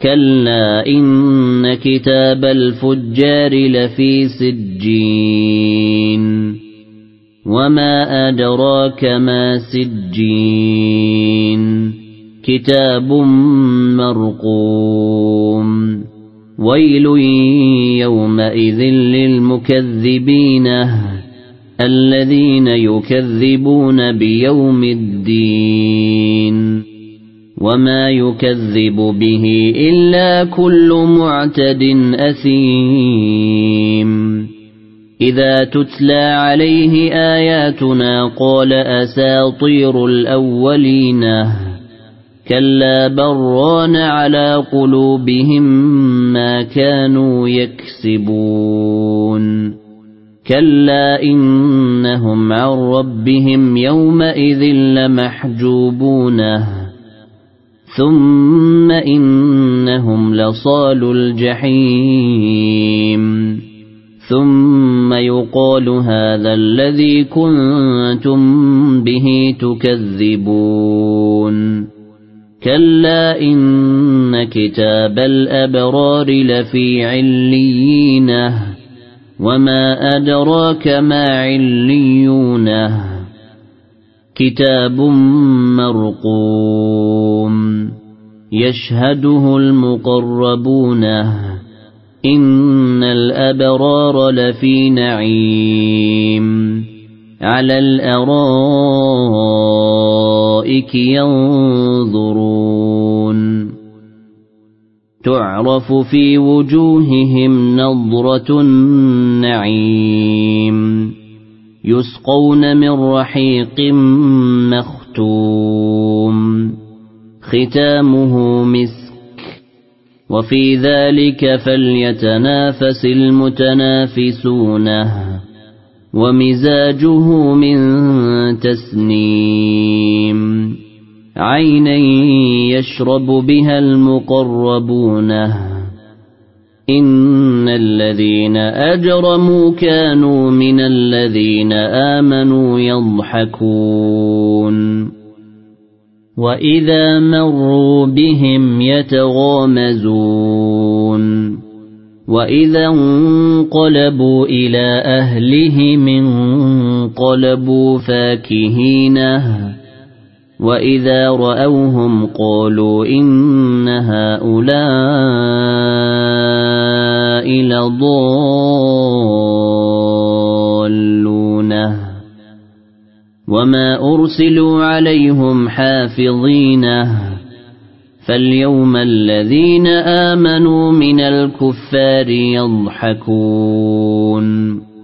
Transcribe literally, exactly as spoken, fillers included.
كلا إن كتاب الفجار لفي سجين وما أدراك ما سجين كتاب مرقوم ويل يومئذ للمكذبين الذين يكذبون بيوم الدين وما يكذب به إلا كل معتد أثيم إذا تتلى عليه آياتنا قال أساطير الأولين كلا بران على قلوبهم ما كانوا يكسبون كلا إنهم عن ربهم يومئذ لمحجوبون ثم إنهم لصالو الجحيم ثم يقال هذا الذي كنتم به تكذبون كلا إن كتاب الأبرار لفي عليين وما أدراك ما عليون كتاب مرقوم يشهده المقربون إن الأبرار لفي نعيم على الأرائك ينظرون تعرف في وجوههم نضرة النعيم يسقون من رحيق مختوم ختامه مسك وفي ذلك فليتنافس المتنافسون ومزاجه من تسنيم عينا يشرب بها المقربون إن الذين أجرموا كانوا من الذين آمنوا يضحكون وإذا مروا بهم يتغامزون وإذا انقلبوا إلى أهلهم انقلبوا فاكهين وإذا رأوهم قالوا إن هؤلاء لضالون وما أرسلوا عليهم حافظين فاليوم الذين آمنوا من الكفار يضحكون